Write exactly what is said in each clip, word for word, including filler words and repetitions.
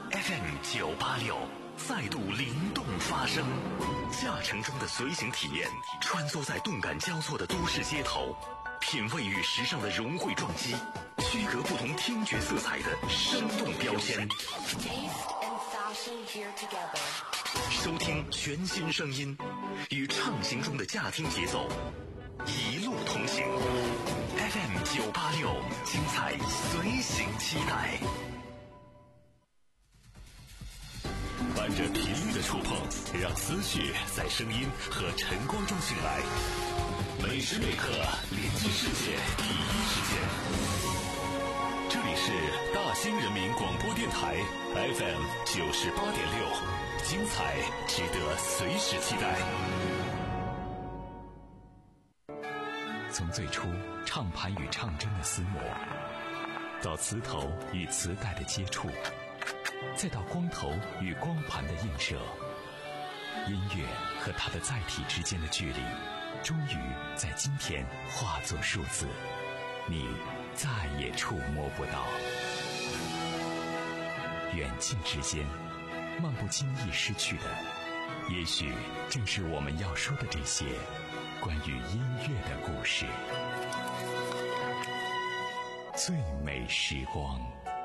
F M 九八六再度灵动发声，驾乘中的随行体验，穿梭在动感交错的都市街头，品味与时尚的融汇撞击，区隔不同听觉色彩的生动标签。收听全新声音，与畅行中的驾听节奏，一路同行。F M 九八六，精彩随行期待。伴着频率的触碰，让思绪在声音和晨光中醒来。每时每刻连接世界第一时间。这里是大兴人民广播电台 F M 九十八点六，精彩值得随时期待。从最初唱盘与唱针的厮磨，到磁头与磁带的接触，再到光头与光盘的映射，音乐和它的载体之间的距离，终于在今天化作数字，你再也触摸不到。远近之间，漫不经意失去的，也许正是我们要说的这些关于音乐的故事。最美时光。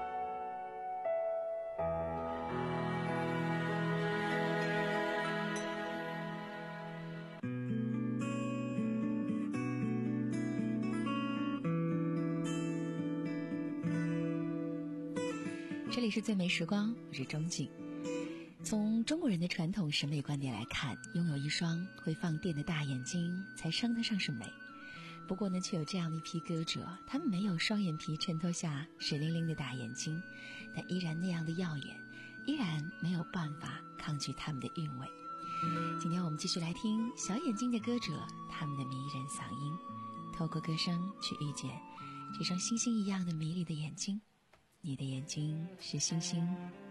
这里是最美时光，我是钟静。从中国人的传统审美观点来看，拥有一双会放电的大眼睛才称得上是美。不过呢，却有这样的一批歌者，他们没有双眼皮衬托下水灵灵的大眼睛，但依然那样的耀眼，依然没有办法抗拒他们的韵味。今天我们继续来听小眼睛的歌者，他们的迷人嗓音，透过歌声去遇见这双星星一样的迷离的眼睛。你的眼睛是星星。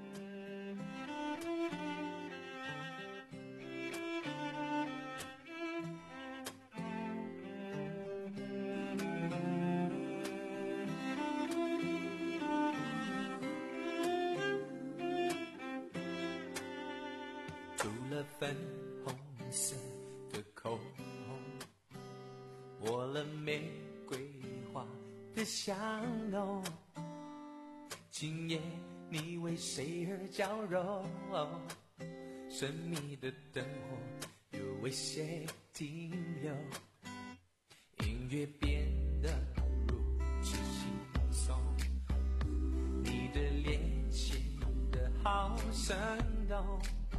涂了粉红色的口红，抹了玫瑰花的香浓，今夜你为谁而娇柔？神秘的灯火又为谁停留？音乐变得如此轻松，你的脸显得好生动，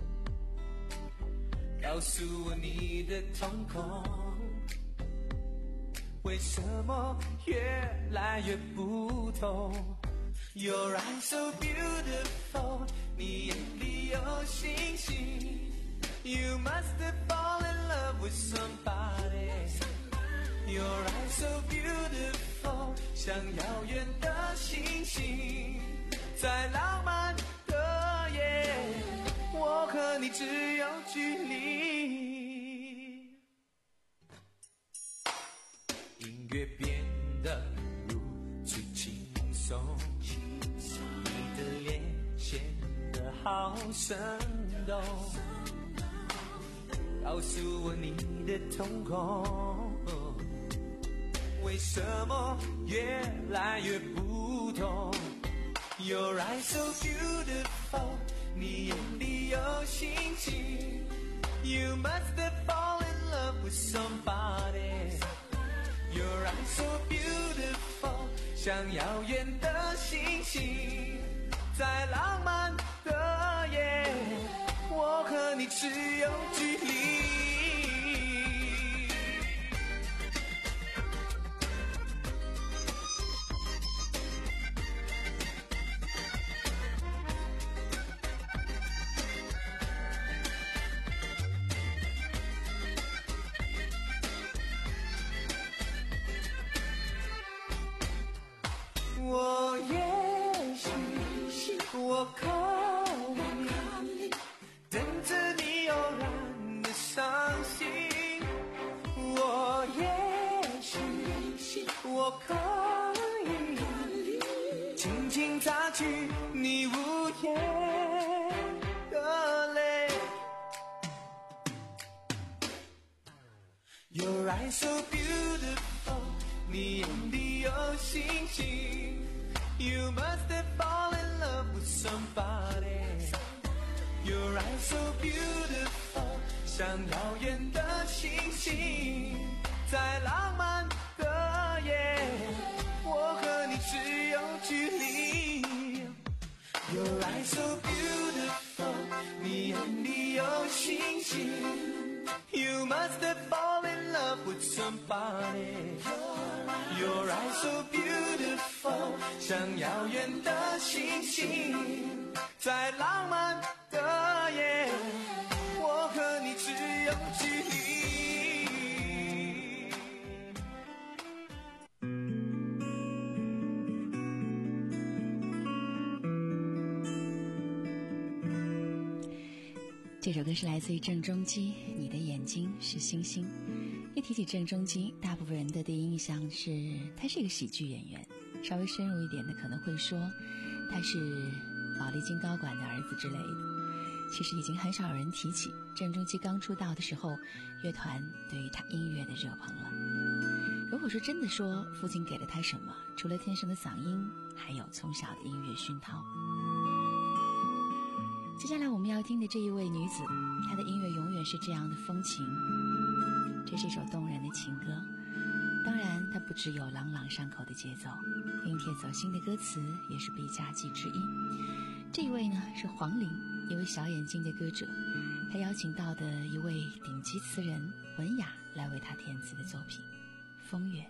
告诉我你的瞳孔为什么越来越不同。Your eyes so beautiful， 你眼里有星星。You must have fallen in love with somebody。 Your eyes so beautiful， 像遥远的星星，在浪漫的夜，我和你只有距离。音乐变得如此轻松，你的脸显得好生动，告诉我你的瞳孔为什么越来越不同。 Your eyes so beautiful， 你眼里有星星。 You must have fallen in love with somebody。 Your eyes so beautiful， 像遥远的星星，在浪漫的夜，我和你只有距离。我也许我靠你，等着你悠然的伤心。我也许我可以轻轻擦去你无言 Your eyes so beautiful， 你眼里有星星。You must have fallen in love with somebody。 Your eyes so beautiful， 像遥远的星星，在浪漫的夜，我和你只有距离。Your eyes so beautiful， 你眼里有星星。You must have fallen in love with somebody。 Your eyes so beautiful， 像遥远的星星，在浪漫的夜，我和你只有距离。 这首歌是来自于郑中基，你的眼睛是星星。一提起郑中基，大部分人的第一印象是他是一个喜剧演员，稍微深入一点的可能会说他是宝丽金高管的儿子之类的。其实已经很少有人提起郑中基刚出道的时候乐团对于他音乐的热捧了。如果说真的说父亲给了他什么，除了天生的嗓音，还有从小的音乐熏陶。接下来我们要听的这一位女子，她的音乐永远是这样的风情。这是一首动人的情歌，当然它不只有朗朗上口的节奏，熨帖走心的歌词也是必佳绩之一。这一位呢是黄龄，一位小眼睛的歌者，他邀请到的一位顶级词人文雅来为他填词的作品《风月》。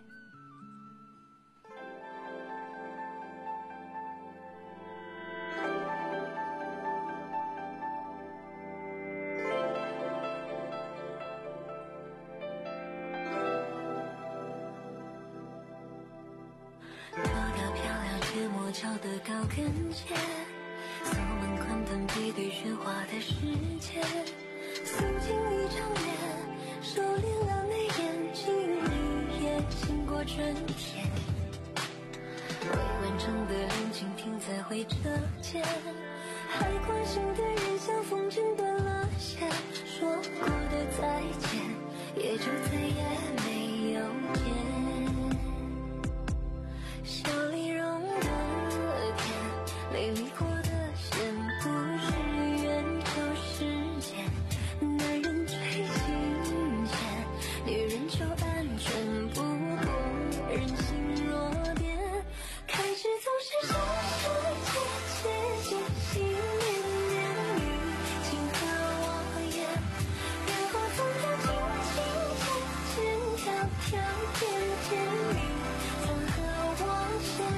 桥的高跟鞋，锁门宽灯配对喧哗的世界，诉尽一场夜，收敛了眉眼，静一夜，经过春天，未完成的恋情停在回车间，还关心的人像风筝断了线，说过的再见，也就再也没有见。笑里容的美丽过的线，不是缘就是劫。男人最金钱，女人就安全，不过人心弱点。开始总是小事切切心心念念语，情和我言，然后从头轻轻渐渐跳跳甜甜蜜，曾和我牵。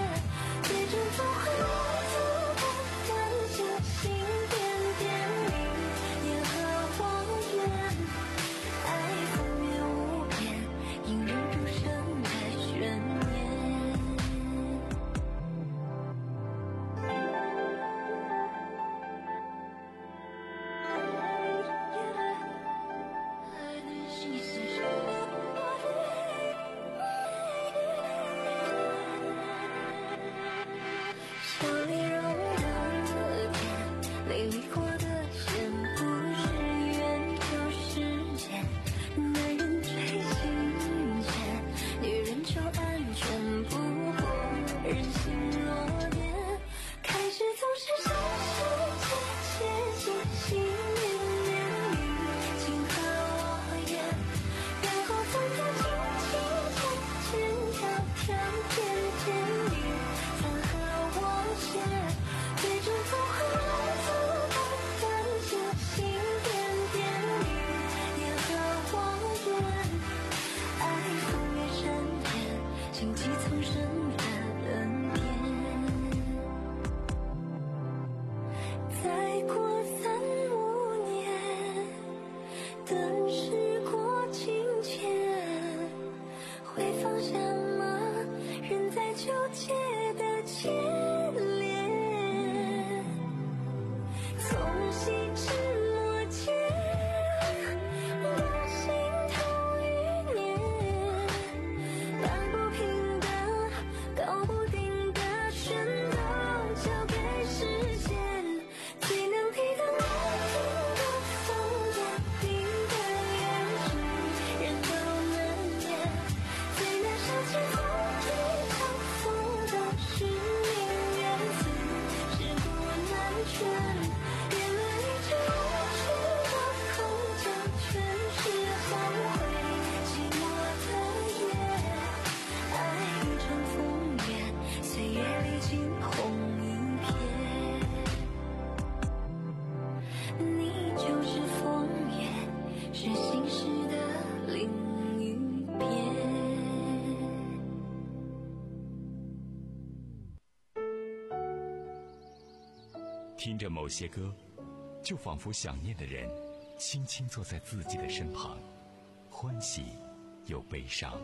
听着某些歌，就仿佛想念的人轻轻坐在自己的身旁，欢喜又悲伤。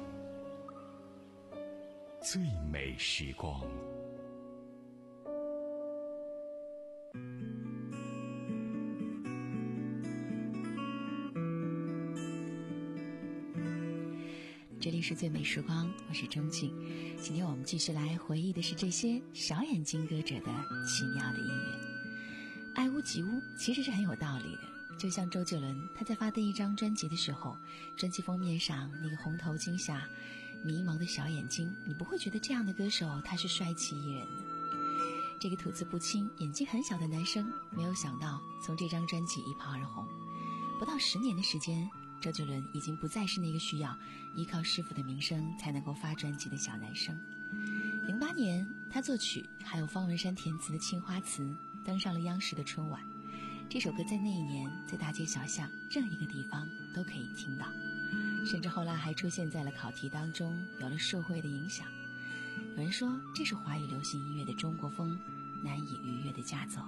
最美时光。 这里是最美时光，我是钟静。今天我们继续来回忆的是这些小眼睛歌者的奇妙的音乐。爱屋及乌其实是很有道理的，就像周杰伦他在发第一张专辑的时候，专辑封面上那个红头巾下迷蒙的小眼睛，你不会觉得这样的歌手他是帅气艺人的。这个吐字不清眼睛很小的男生，没有想到从这张专辑一炮而红，不到十年的时间，周杰伦已经不再是那个需要依靠师傅的名声才能够发专辑的小男生。零八年他作曲还有方文山填词的《青花瓷》登上了央视的春晚，这首歌在那一年在大街小巷任一个地方都可以听到，甚至后来还出现在了考题当中，有了社会的影响。有人说这是华语流行音乐的中国风，难以逾越的佳作。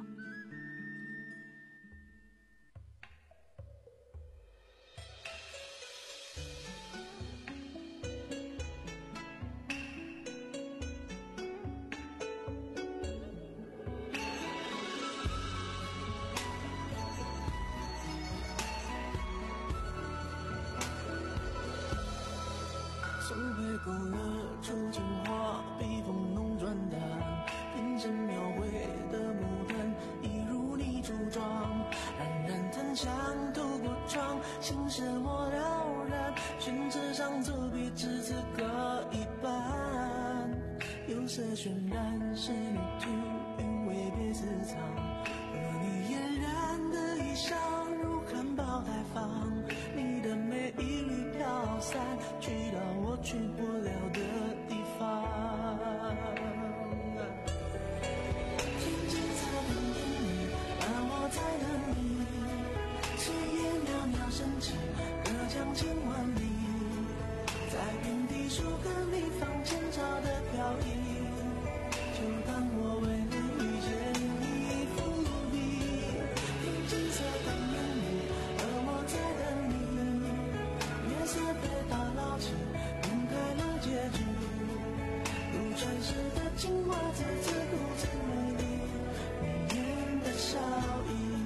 松回勾勒出情话，笔锋浓转淡，变成描绘的牡丹，一如你梳妆，冉冉檀香透过窗，心事莫了然，宣纸上走笔只字各一半，有色渲染是你图，韵味别私藏，和你嫣然的衣裳如含苞待放，你的美一缕飘散，去到我去不了的地方。天际在等你，而我在等你，枝叶袅袅升起，隔江千万里，在遍地树根里放前朝的飘逸，就当我为你遇见你风如笔。天际在等你，而我在等你，月色被打捞起，分开了结局，如传世的青花瓷，自顾自美丽，你眼的笑意。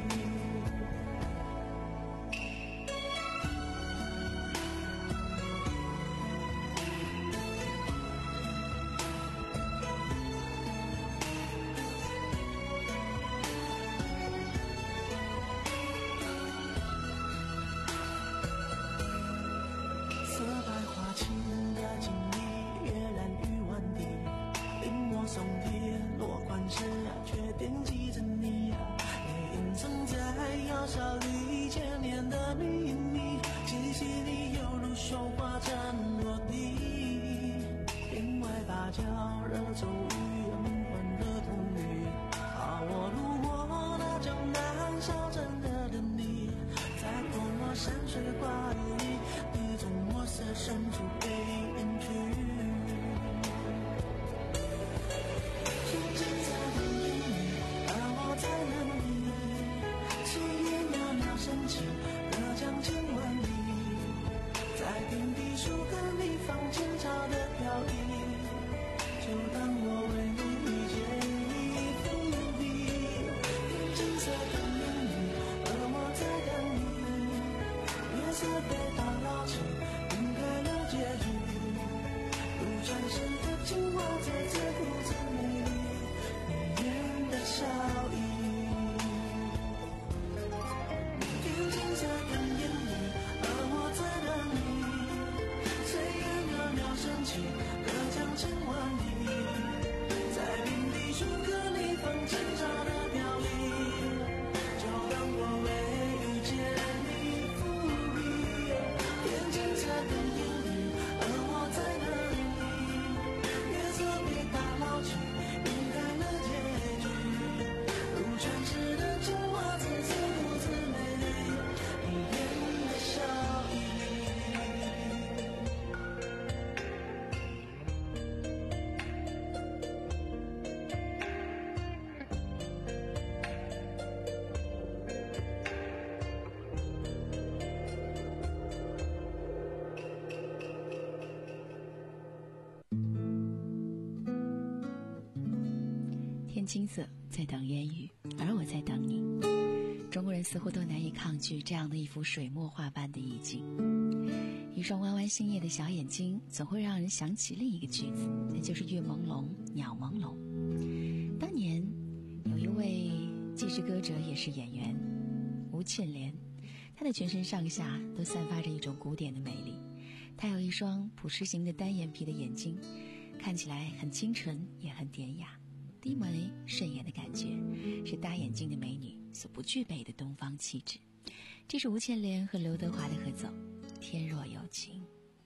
色白花青的锦衣，跃然于万地，临摹松铁落款时，却惦记着你，也隐藏在窑烧里千年的秘密，气息里犹如绣花针落地，天外芭蕉惹骤雨，梦幻惹童女，啊我路过那江南小镇的等你，在泼墨山水画里，你从墨色深处被隐去。天际在等你，而我在等你，枝叶袅袅升起，隔江千万里，在遍地树根里放前朝的飘逸，就当我为你天青色，在等烟雨，而我在等你。中国人似乎都难以抗拒这样的一幅水墨画般的意境。一双弯弯星夜的小眼睛，总会让人想起另一个句子，那就是月朦胧，鸟朦胧。当年有一位记事歌者，也是演员吴倩莲，她的全身上下都散发着一种古典的美丽。她有一双普适型的单眼皮的眼睛，看起来很清纯，也很典雅，低眉顺眼的感觉，是大眼睛的美女所不具备的东方气质。这是吴倩莲和刘德华的合奏《天若有情》。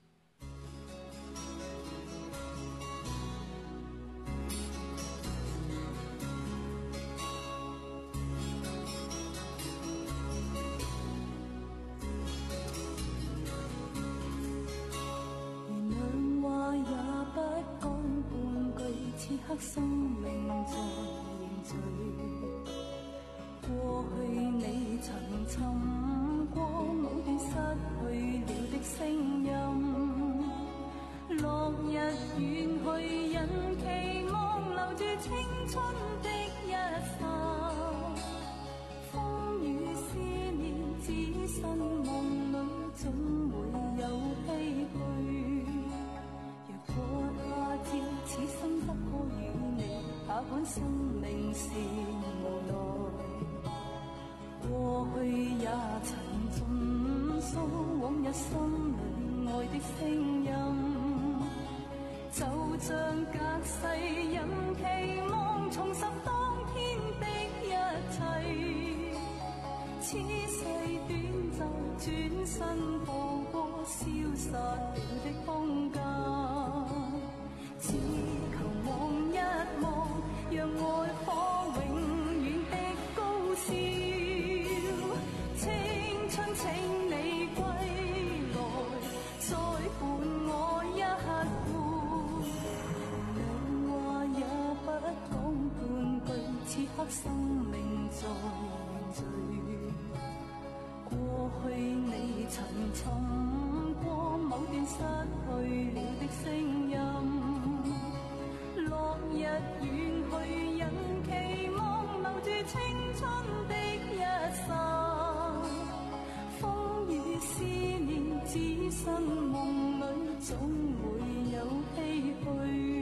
此刻生命在凝聚，過去你曾尋過某段失去了的聲音，落日遠去人期望留住青春的一剎，風雨思念只身夢裏總會有唏噓，若果他朝此生不可與你，他看生命是無奈。過去也曾盡訴往日心裏愛的聲音，就像隔世人期望重拾當天的一切。此世短暫，轉身步過消失了的空間。只求望一望，讓愛火永遠的高燒。青春請你歸來，再伴我一回。兩話也不講半句，此刻生命在凝聚。過去你曾尋過某段失去了的聲音，落日遠去，人期望留住青春的一剎，風雨思念只身夢裏總會有唏噓。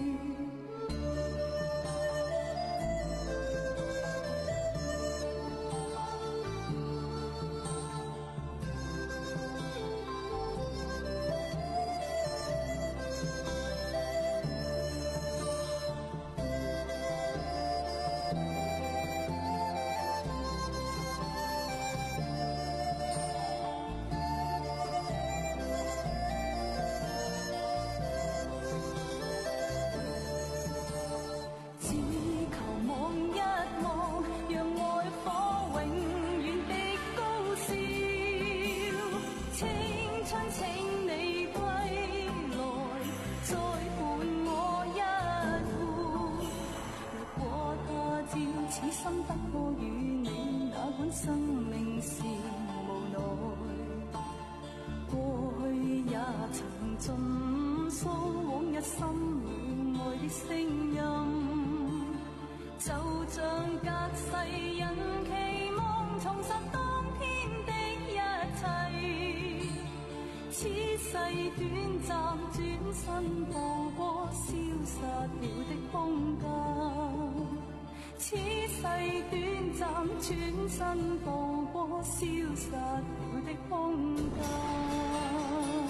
生命是無奈，過去也曾盡訴往日心裏愛的聲音，就像隔世人期望重拾當天的一切。此世短暫，轉身步過消失了的空間。此世短暫，轉身步過消失了的空間。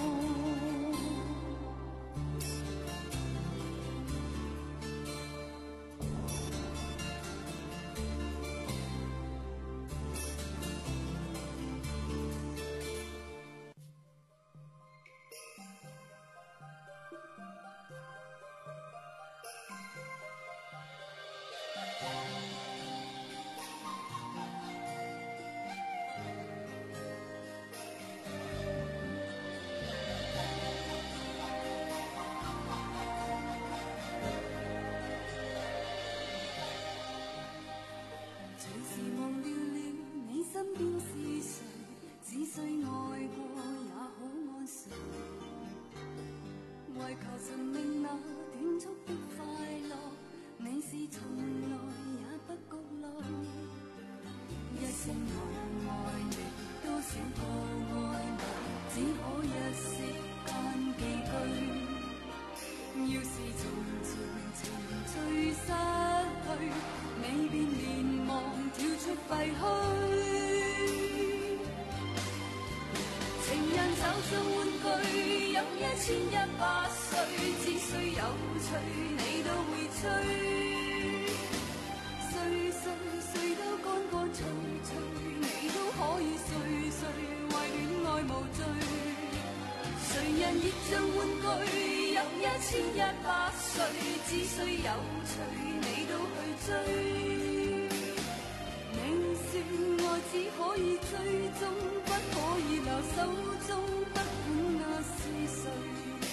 隨你都會追，歲歲歲都乾乾脆脆，你都可以歲歲為戀愛無罪。誰人亦像玩具，有一千一百歲，只需有趣你都去追。你說愛只可以追蹤，不可以留手中，不管那是誰。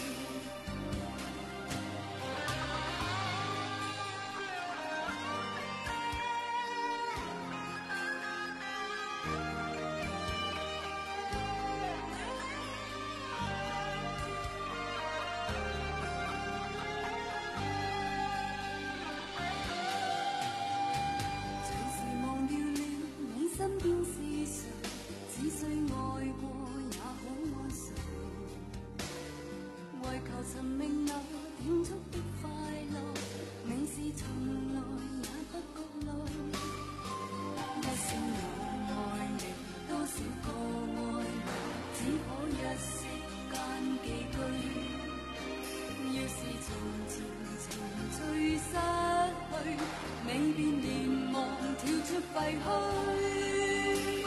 尋覓那點足的快樂，你是從來也不覺累。一生有愛你，多少個愛侶，只可一息間寄居。要是從前情緒失去，你便連忙跳出廢墟。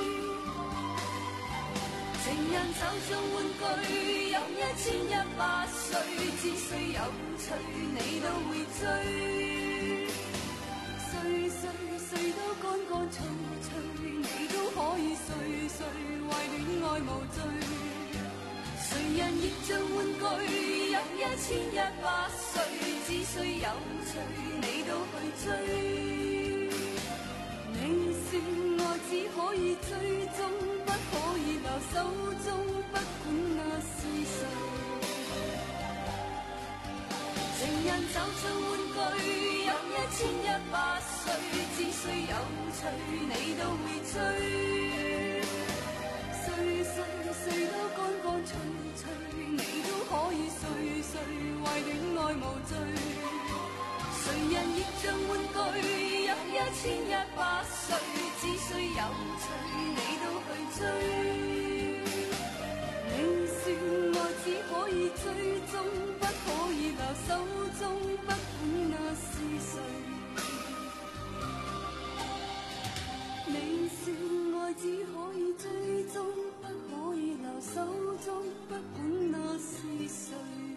情人就像玩具，有一千一百歲，只需有趣你都會追。歲歲歲都乾乾脆脆，你都可以歲歲為戀愛無罪。誰人亦像玩具，有一千一百歲，只需有趣你都去追。你說愛只可以追蹤，不可以留手中，不管那是誰。情人就像玩具，有一千一百歲，只需有趣你都會追。歲歲歲都乾乾脆脆，你都可以歲歲為戀愛無罪。誰人亦像玩具，有一千一百歲，只需有趣你都去追。你說愛只可以追蹤，不可以留手中，不管那是誰。你說愛只可以追蹤，不可以留手中，不管那是誰。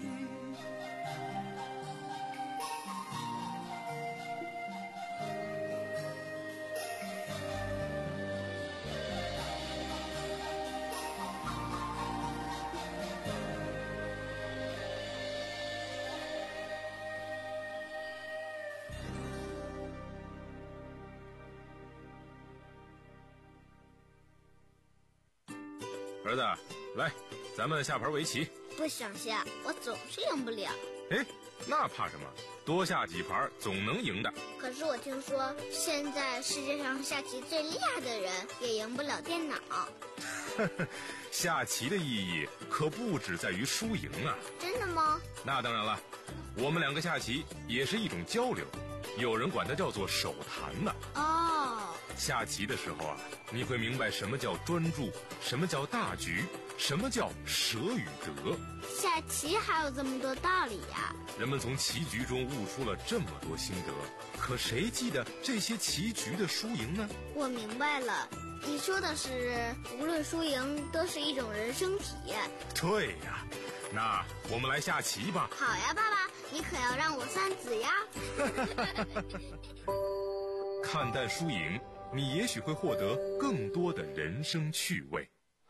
儿子，来，咱们下盘围棋。 不想下，我总是赢不了。 哎，那怕什么？多下几盘总能赢的。 可是我听说，现在世界上下棋最厉害的人也赢不了电脑。 下棋的意义可不只在于输赢啊。 真的吗？ 那当然了，我们两个下棋也是一种交流，有人管它叫做手谈呢。 哦。 下棋的时候啊，你会明白什么叫专注，什么叫大局，什么叫舍与得。 下棋还有这么多道理呀！ 人们从棋局中悟出了这么多心得，可谁记得这些棋局的输赢呢？ 我明白了，你说的是无论输赢都是一种人生体验。 对呀，那我们来下棋吧。 好呀，爸爸，你可要让我三子呀。 看淡输赢，你也许会获得更多的人生趣味。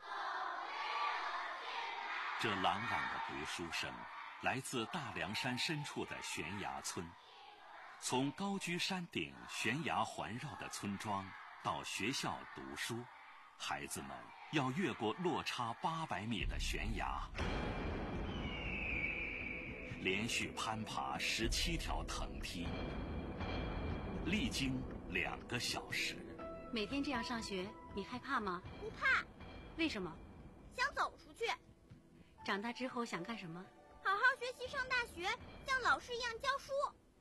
这朗朗的读书声来自大凉山深处的悬崖村。从高居山顶悬崖环绕的村庄到学校读书，孩子们要越过落差八百米的悬崖，连续攀爬十七条藤梯，历经两个小时。 每天这样上学，你害怕吗？ 不怕。 为什么？ 想走出去。 长大之后想干什么？ 好好学习，上大学，像老师一样教书。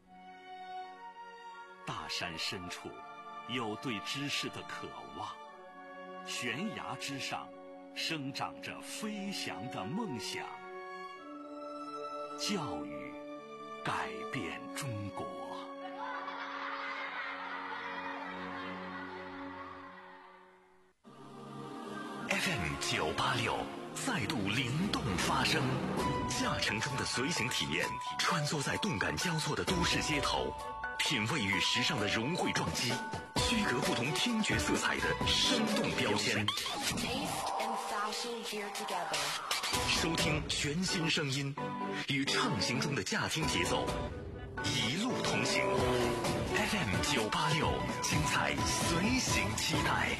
大山深处有对知识的渴望，悬崖之上生长着飞翔的梦想。教育改变中国。F M 九八六再度灵动发声，驾乘中的随行体验，穿梭在动感交错的都市街头，品味与时尚的融汇撞击，区隔不同听觉色彩的生动标签。收听全新声音，与畅行中的驾听节奏，一路同行。F M 九八六，精彩随行期待。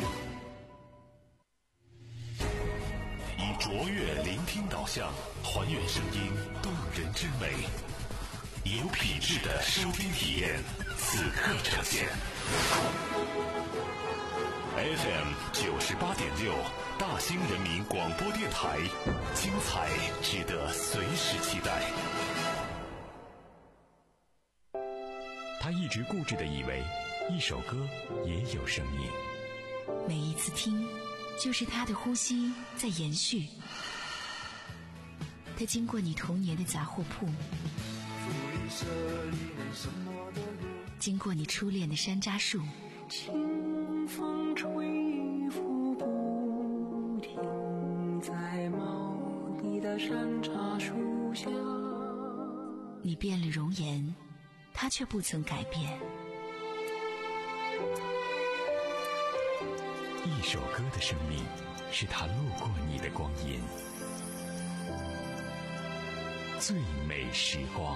以卓越聆听导向，还原声音动人之美，有品质的收听体验，此刻呈现。F M 九十八点六，大兴人民广播电台，精彩值得随时期待。他一直固执地以为，一首歌也有生命。 每一次听，就是他的呼吸在延续。他经过你童年的杂货铺，经过你初恋的山楂树， 清风吹拂不停，在茂密的山楂树下。 你变了容颜，他却不曾改变。 一首歌的生命，是他路过你的光阴。最美时光。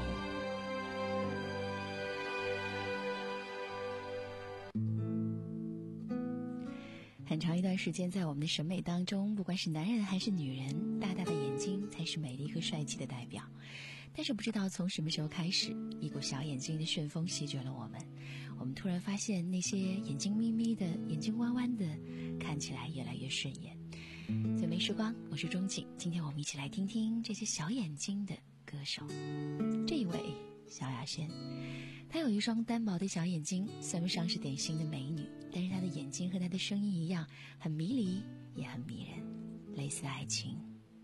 很长一段时间，在我们的审美当中，不管是男人还是女人，大大的眼睛才是美丽和帅气的代表。但是不知道从什么时候开始，一股小眼睛的旋风席卷了我们，我们突然发现那些眼睛眯眯的、眼睛弯弯的，看起来越来越顺眼。最美时光，我是钟景，今天我们一起来听听这些小眼睛的歌手。这一位萧亚轩，她有一双单薄的小眼睛，算不上是典型的美女，但是她的眼睛和她的声音一样，很迷离，也很迷人，类似爱情。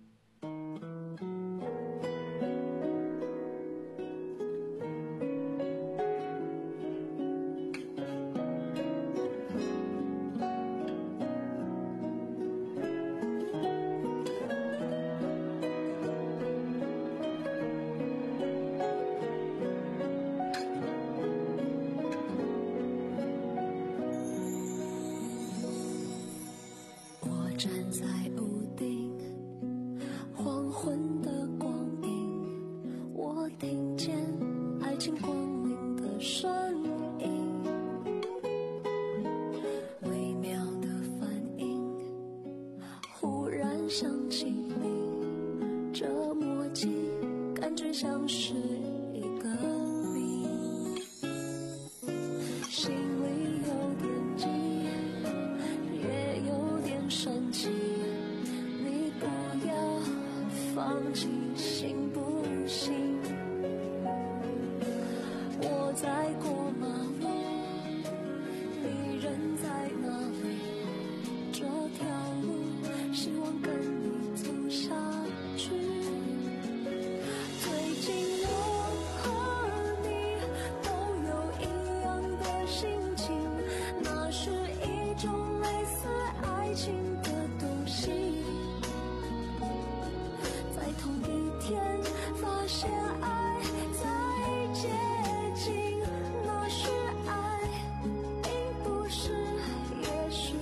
站在屋顶，黄昏的光影，我听见爱情光临的声音，微妙的反应，忽然想起你，这默契感觉像是一个谜，心里有点急，也有点生气，你不要放弃，行不行？我在过马路，你人在哪里？这条路希望跟你走下去。最近我和你都有一样的心情，那是一种类似爱情的东西，在同一天发现爱在接近，那是爱，并不是也许。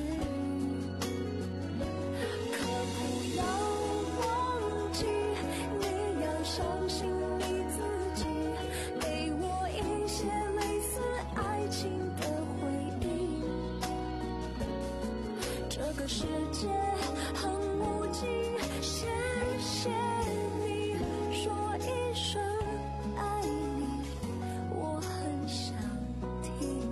可不要忘记，你要相信你自己，给我一些类似爱情的回忆。这个世界很无尽，谢谢你说一声爱你，我很想听。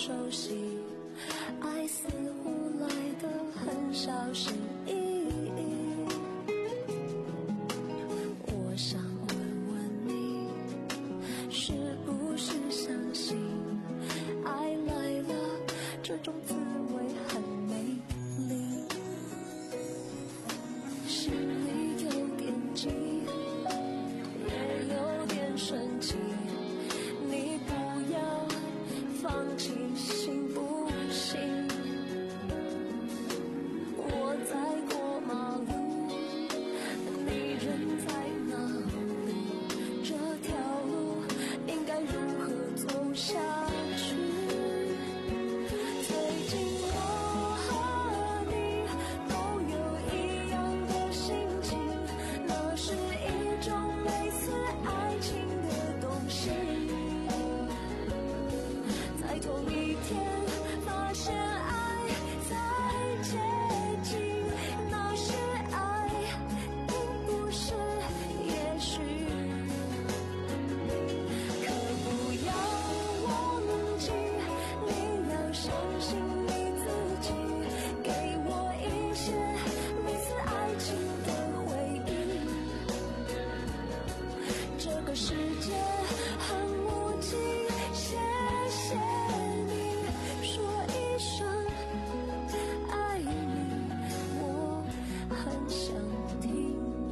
熟悉，爱似乎来得很小心翼翼。我想问问你，是不是相信爱来了，这种滋味很美丽，心里有点急，也有点生气，你不要放弃，行不行？我在过马路，你人在哪里？这条路应该如何走下去？最近我和你都有一样的心情，那是一种类似爱情的东西。在同一天发现爱在接近，那是爱，并不是也许。可不要忘记，你要相信你自己，给我一些类似爱情的回忆。这个世界很无情，谢谢你说一声爱你，我很想听。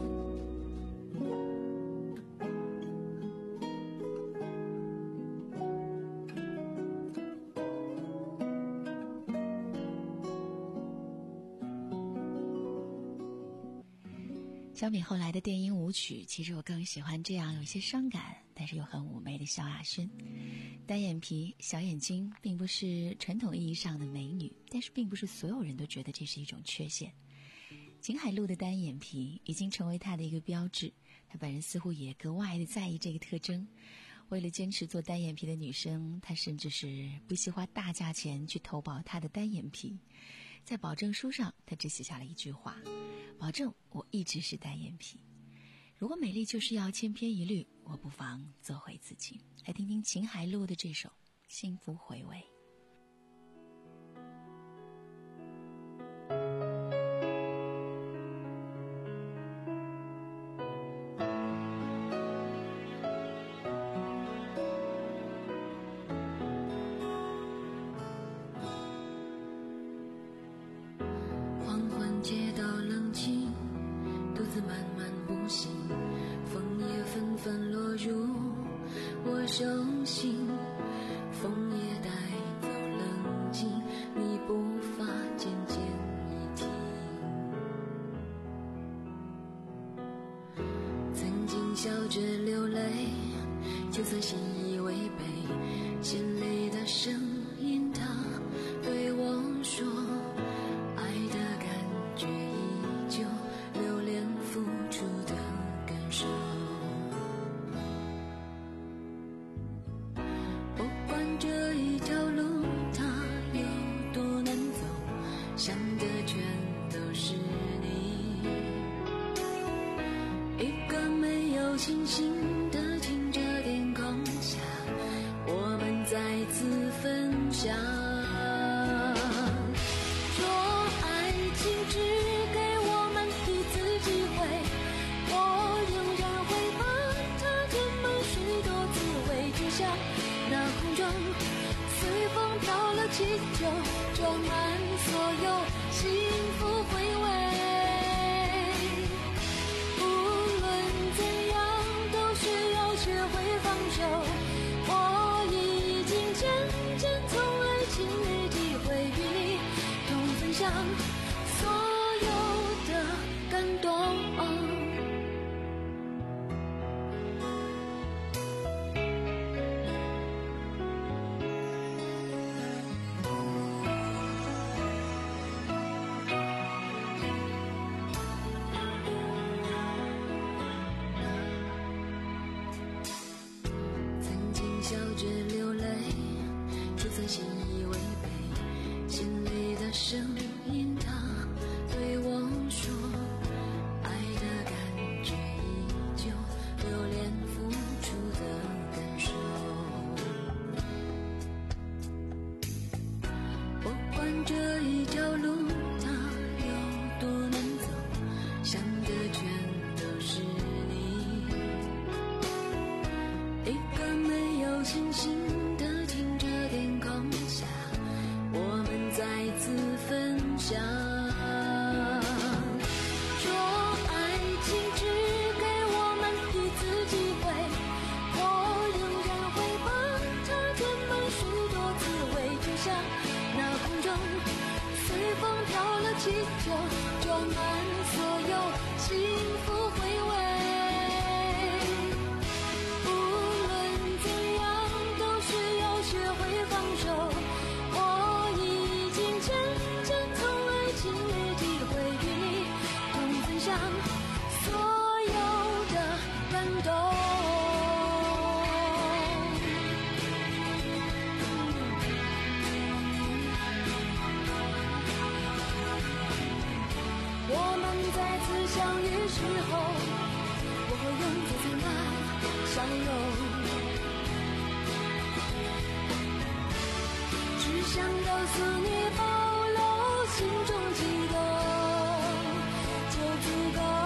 相比后来的电音舞曲，其实我更喜欢这样有些伤感但是又很妩媚的萧亚轩。单眼皮小眼睛并不是传统意义上的美女，但是并不是所有人都觉得这是一种缺陷。秦海璐的单眼皮已经成为她的一个标志，她本人似乎也格外的在意这个特征。为了坚持做单眼皮的女生，她甚至是不惜花大价钱去投保她的单眼皮。在保证书上，她只写下了一句话：保证我一直是单眼皮。如果美丽就是要千篇一律，我不妨做回自己。来听听秦海璐的这首《幸福回味》。 缓缓街道冷清，独自慢慢步行，枫叶纷纷落入我手心，枫叶带走冷静，你步伐渐渐一停。曾经笑着流泪，就算心以为悲，心里的声音它对我说，爱的感觉依旧，留恋付出的感受。不管这一条路它有多难走，想的全都是你。一个没有星星的清澈天空下，我们再次分享。若爱情只给我们一次机会，我仍然会把它填满许多滋味，就像那空中随风飘了气球，装满所有幸福回味。无论怎样都需要学会放手，我已经渐渐从爱情里体会，与你同分享所有的感动。曾经笑着流泪，就算心以为悲，心里的声音它对我说，爱的感觉依旧，留恋付出的感受。 这一条路它有多难走，想的全都是你。一个没有星星的清澈天空下，我们再次分享。说爱情只给我们一次机会，我仍然会把它填满许多滋味，就像那空中随风飘了气球，装满所有幸福回味。无论怎样都需要学会放手，我已经渐渐从爱情里体会与你同分享所有的感动。我们再次相遇时候，我会用最灿烂笑容，只想告诉你，保留心中悸动就足够。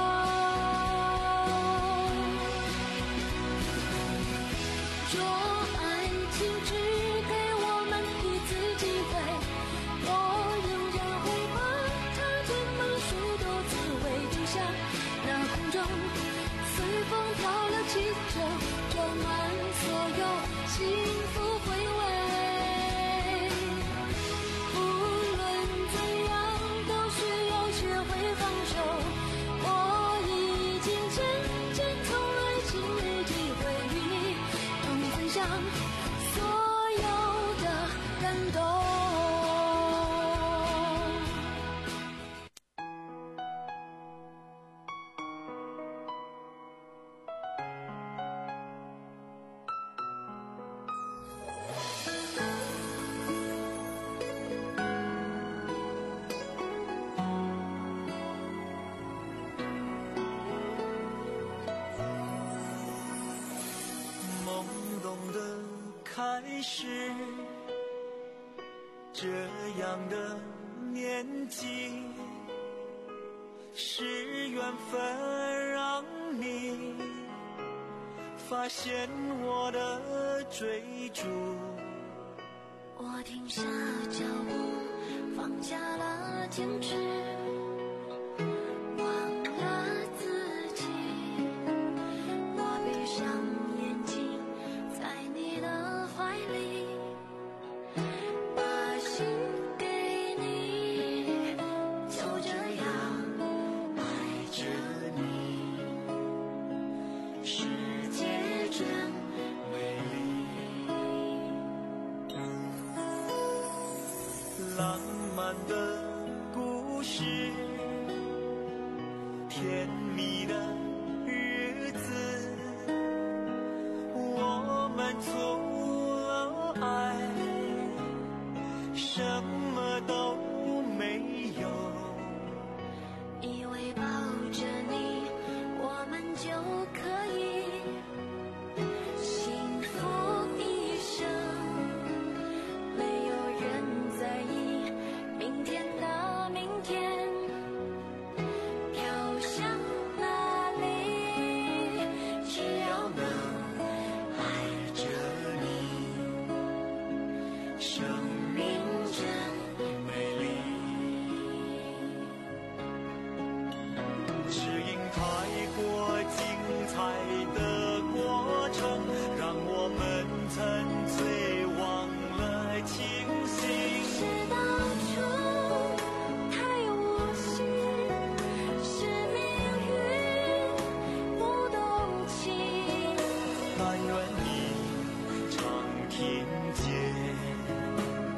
说爱情只给我们一次机会，我仍然会把它填满许多滋味，就像那空中随风飘了气球，装满所有幸福回味。无论怎样都需要学会放手，我已经渐渐从爱情里体会与你同分享所有的感动。 懵懂的开始，这样的年纪，是缘分让你发现我的追逐。 我停下脚步，放下了坚持，忘了自己。我闭上眼睛，在你的怀里，把心给你，就这样爱着你。世界真美丽。 浪漫的故事，甜蜜的日子，我们做爱，什么都没有。 以为抱着你，我们就可以幸福一生，没有人在意明天的明天，飘向哪里，只要能爱着你，生命真美丽。 只因太过精彩的过程，让我们沉醉忘了清醒。 是当初太无心，是命运不动情。 但愿你常听见。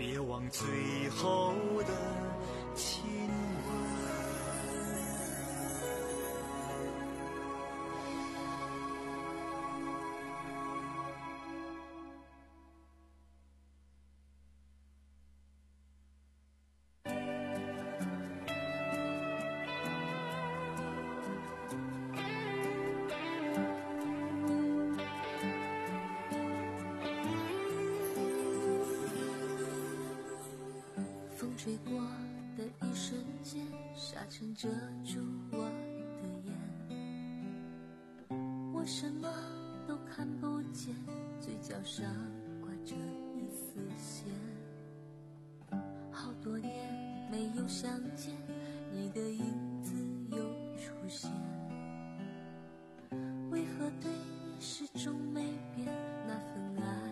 别忘最后的亲吻。 吹过的一瞬间，沙尘遮住我的眼，我什么都看不见，嘴角上挂着一丝线。好多年没有相见，你的影子又出现，为何对你始终没变那份爱？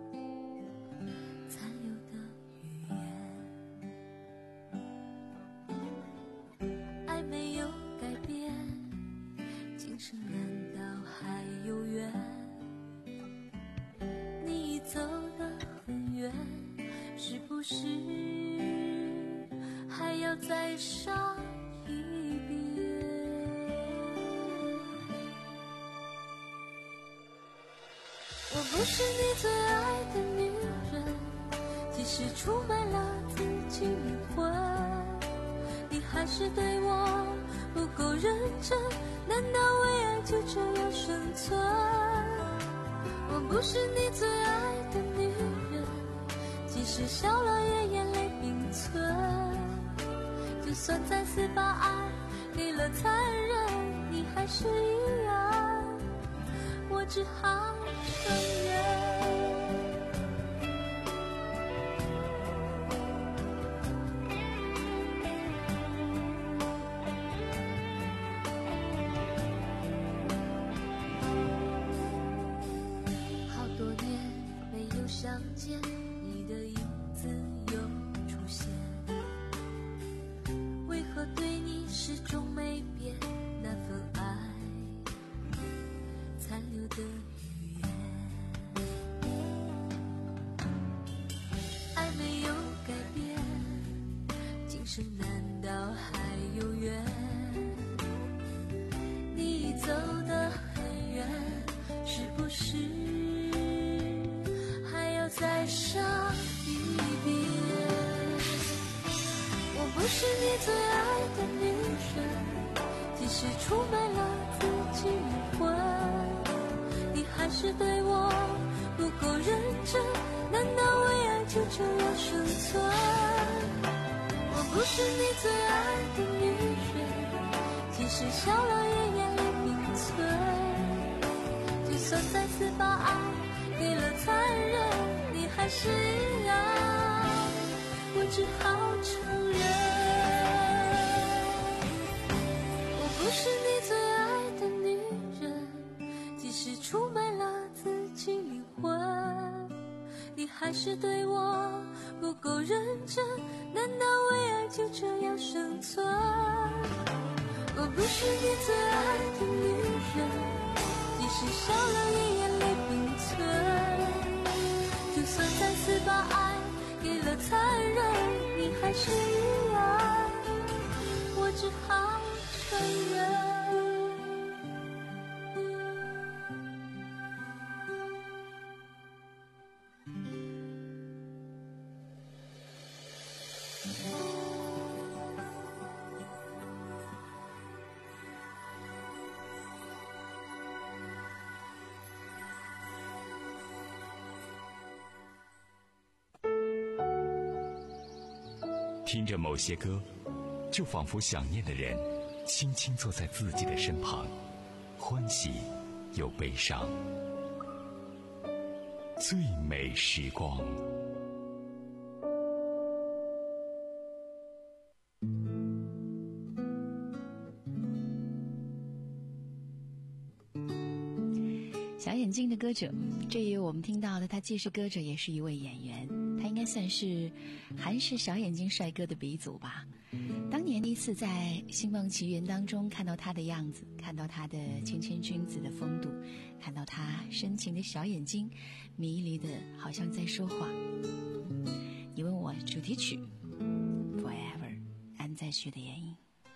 是还要再上一遍？我不是你最爱的女人，即使出卖了自己灵魂，你还是对我不够认真，难道为爱就这样生存？我不是你最爱的女人，即使笑了也眼泪并存，就算再次把爱给了残忍，你还是一样，我只好承认。好多年没有相见，你的影子又出现，为何对你始终没变那份爱残留的语言？爱没有改变，今生难道还有缘？你走得很远，是不是还要再上一遍？我不是你最爱的女人，即使出卖了自己灵魂，你还是对我不够认真，难道为爱就这样生存？我不是你最爱的女人，即使笑了也眼泪并存，就算再次把爱给了残忍，你还是一样，我只好承认。我不是你最爱的女人，即使出卖了自己灵魂，你还是对我不够认真，难道为爱就这样生存？我不是你最爱的女人，即使笑了也眼泪并存，就算再次把爱给了残忍，你还是一样，我只好承认。 听着某些歌，就仿佛想念的人轻轻坐在自己的身旁，欢喜又悲伤。最美时光。 小眼睛的歌者，这里我们听到的他既是歌者也是一位演员，他应该算是韩式小眼睛帅哥的鼻祖吧。当年第一次在《星梦奇缘》当中看到他的样子，看到他的谦谦君子的风度，看到他深情的小眼睛，迷离的好像在说话。你问我我主题曲 Forever 安在旭的原因。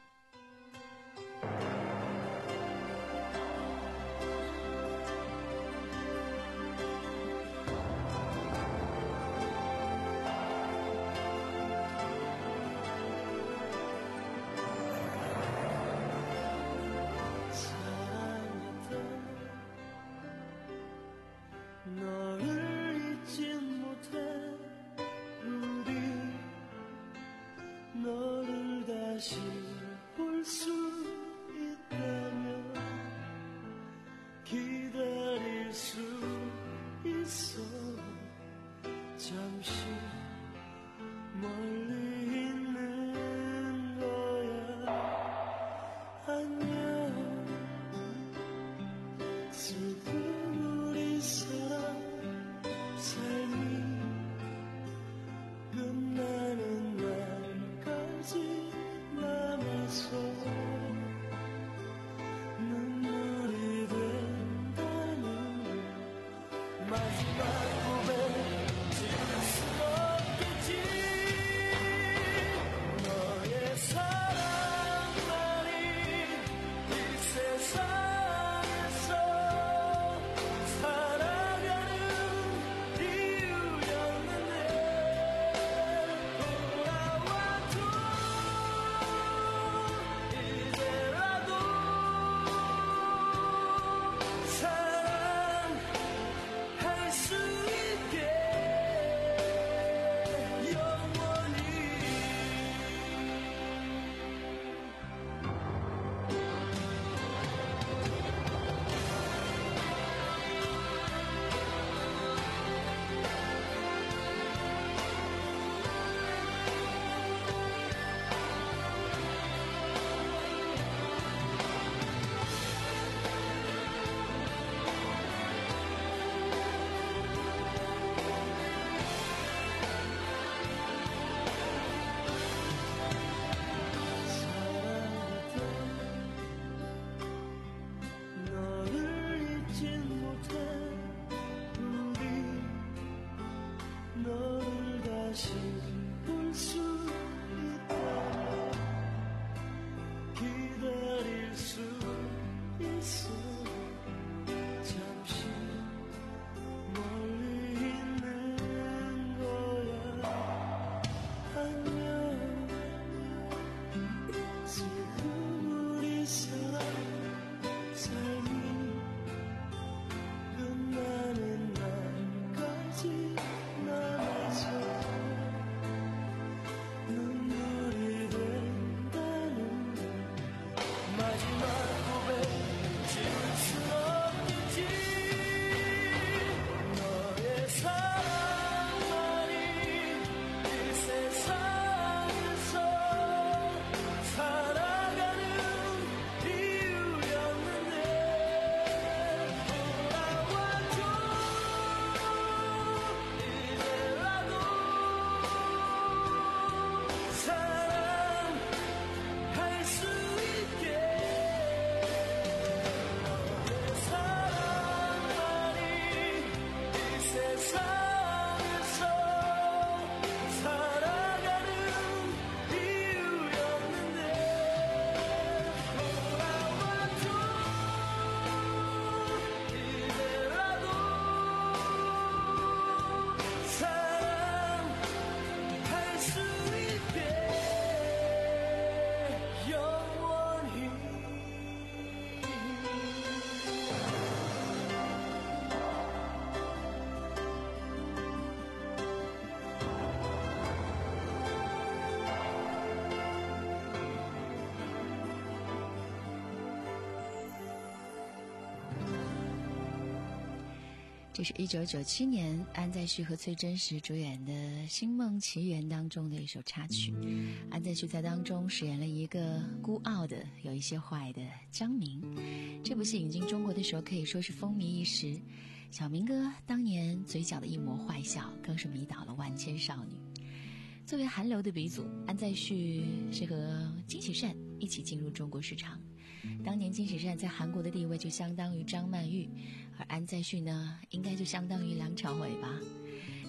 这是一九九七年安在旭和崔真实主演的《星梦奇缘》当中的一首插曲。安在旭在当中饰演了一个孤傲的、有一些坏的张明。这部戏引进中国的时候可以说是风靡一时，小明哥当年嘴角的一抹坏笑更是迷倒了万千少女。作为韩流的鼻祖，安在旭是和金喜善一起进入中国市场。当年金喜善在韩国的地位就相当于张曼玉，而安在旭呢，应该就相当于梁朝伟吧。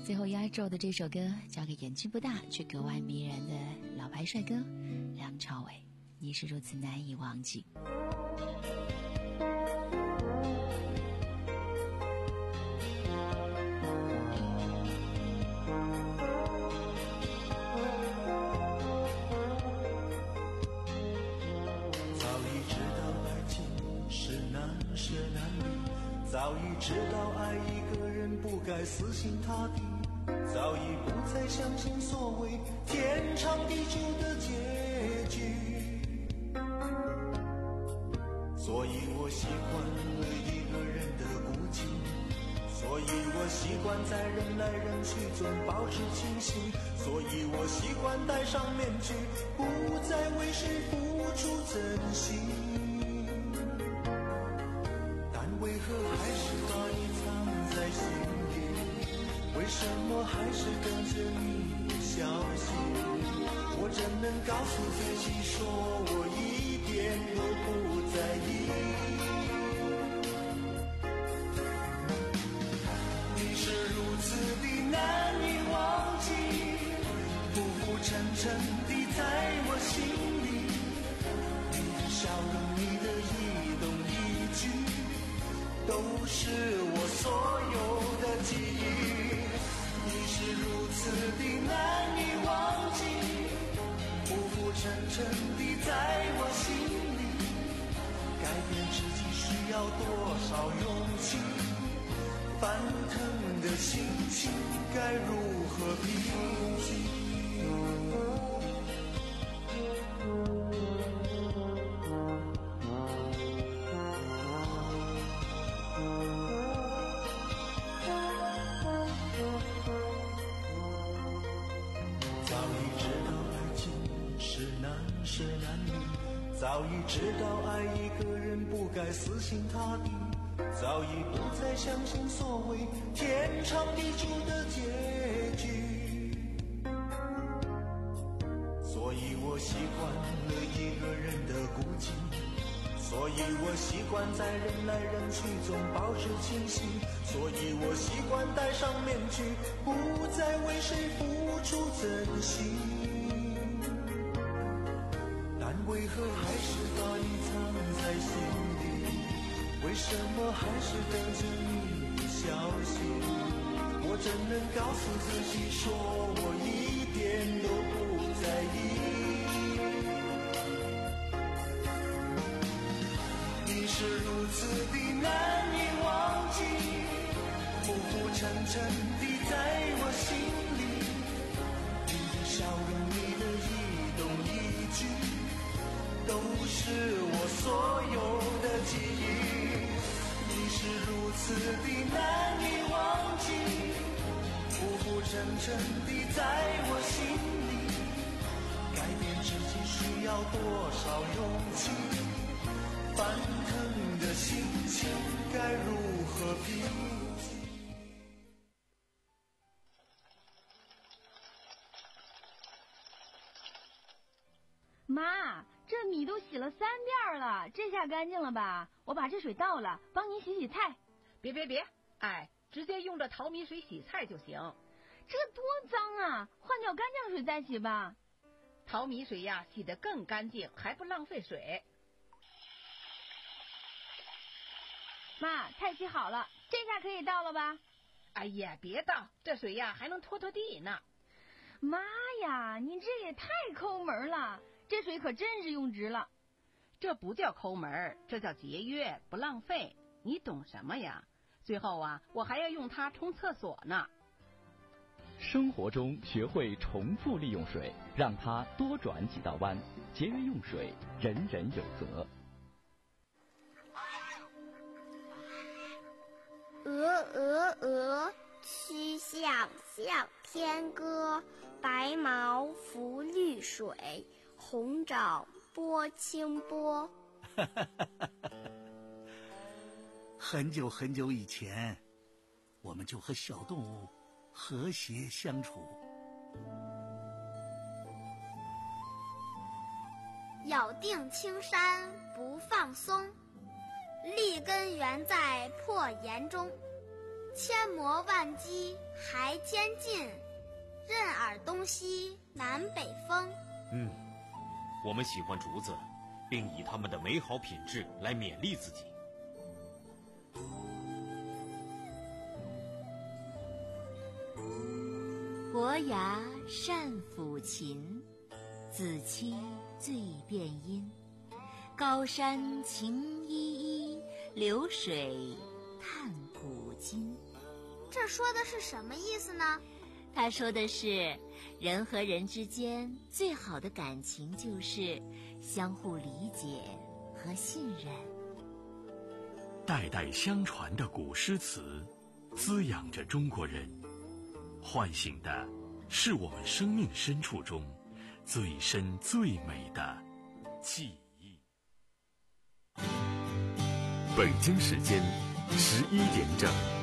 最后压轴的这首歌交给眼睛不大却格外迷人的老牌帅哥梁朝伟，你是如此难以忘记。 早已知道爱一个人不该死心塌地，早已不再相信所谓天长地久的结局，所以我习惯了一个人的孤寂，所以我习惯在人来人去中保持清醒，所以我习惯戴上面具，不再为谁付出真心，为何还是把你藏在心里？为什么还是等着你的消息？我怎能告诉自己说我一点都不在意？你是如此的难以忘记，浮浮沉沉地在我心里，你的笑容，你的一动一举都是我所有的记忆，你是如此的难以忘记，浮浮沉沉地在我心里，改变自己需要多少勇气，翻腾的心情该如何平息？早已知道爱一个人不该死心塌地，早已不再相信所谓天长地久的结局，所以我习惯了一个人的孤寂，所以我习惯在人来人去中保持清醒，所以我习惯戴上面具，不再为谁付出真心，为何还是把你藏在心里？为什么还是等着你的消息？我怎能告诉自己说我一点都不在意？你是如此的难以忘记，浮浮沉沉地在我心里，你的笑容，你的一动一举都是我所有的记忆，你是如此的难以忘记，浮浮沉沉地在我心里，改变自己需要多少勇气，翻腾的心情该如何平息？ 妈，这米都洗了三遍了，这下干净了吧？我把这水倒了，帮你洗洗菜。 别别别，哎，直接用这淘米水洗菜就行。 这多脏啊，换掉干净水再洗吧。 淘米水呀，洗得更干净，还不浪费水。 妈，菜洗好了，这下可以倒了吧？ 哎呀，别倒，这水呀还能拖拖地呢。 妈呀，你这也太抠门了，这水可真是用值了。 这不叫抠门，这叫节约，不浪费。你懂什么呀？最后啊，我还要用它冲厕所呢。 生活中学会重复利用水，让它多转几道弯，节约用水，人人有责。 鹅鹅鹅，曲项向天歌，白毛浮绿水，红掌拨清波。 很久很久以前，我们就和小动物和谐相处。 咬定青山不放松，立根原在破岩中。 千磨万击还坚劲，任尔东西南北风。 嗯，我们喜欢竹子，并以它们的美好品质来勉励自己。 伯牙善抚琴，子期最辨音。高山晴依依，流水探古今。 这说的是什么意思呢？ 他说的是，人和人之间最好的感情就是相互理解和信任。 代代相传的古诗词，滋养着中国人，唤醒的是我们生命深处中最深最美的记忆。 北京时间十一点整。